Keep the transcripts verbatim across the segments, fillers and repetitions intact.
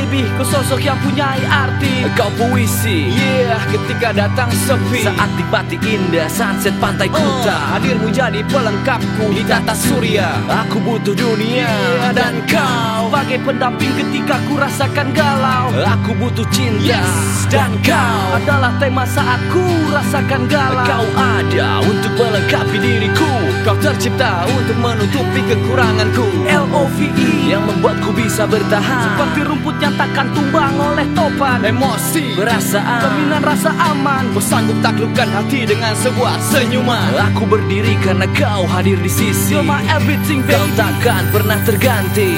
Baby, kau sosok yang punya arti. Kau puisi, Yeah, ketika datang sepi, saat nikmati indah sunset pantai Oh, Kuta. hadirmu jadi pelengkapku di tata surya. Aku butuh dunia Yeah, dan kau bagai pendamping ketika ku rasakan galau. Aku butuh cinta Yes, dan kau adalah tema saat ku rasakan galau. Kau ada untuk melengkapi diriku. Kau tercipta untuk menutupi kekuranganku. L O V E yang membuatku bisa bertahan. Seperti rumput yang takkan tumbang oleh topan. Emosi, perasaan, Jaminan rasa aman. kau sanggup taklukkan hati dengan sebuah senyuman. Aku berdiri karena kau hadir di sisi. You're my everything, baby. Kau takkan pernah terganti.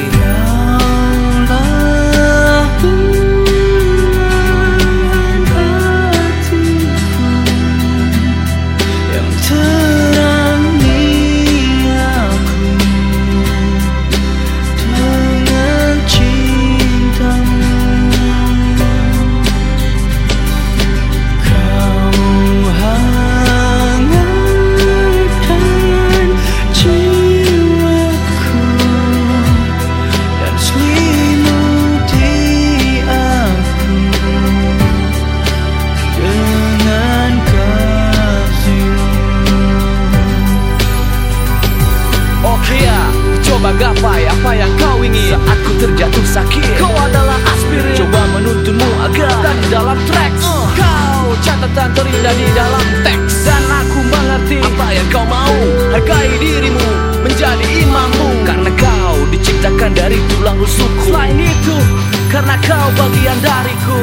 Coba gapai apa yang kau ingin. Saat ku terjatuh sakit, Kau adalah aspirin. coba menuntunmu agar Dan di dalam tracks Uh. Kau catatan terindah di dalam teks. Dan aku mengerti apa yang kau mau. Hargai dirimu, menjadi imammu. Karena kau diciptakan dari tulang rusukku. Selain itu, karena kau bagian dariku.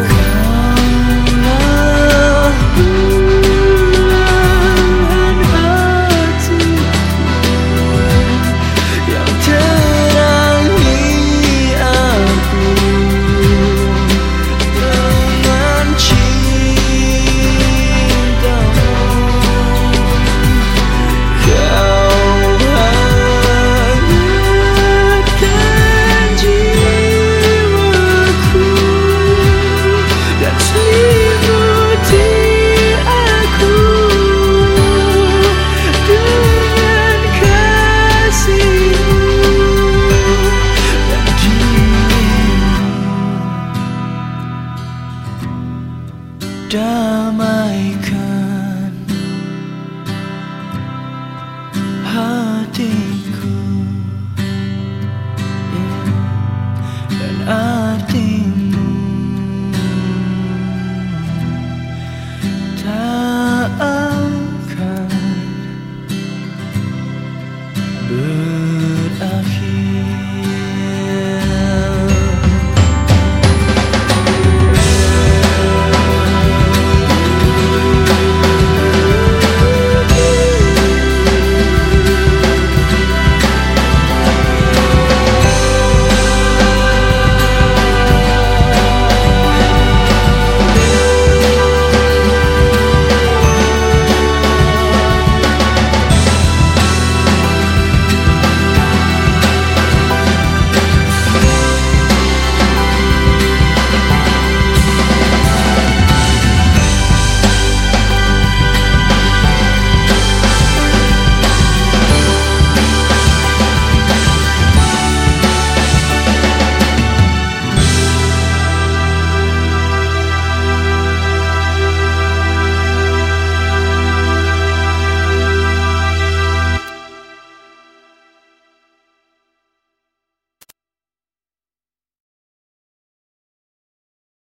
Damaikan hati.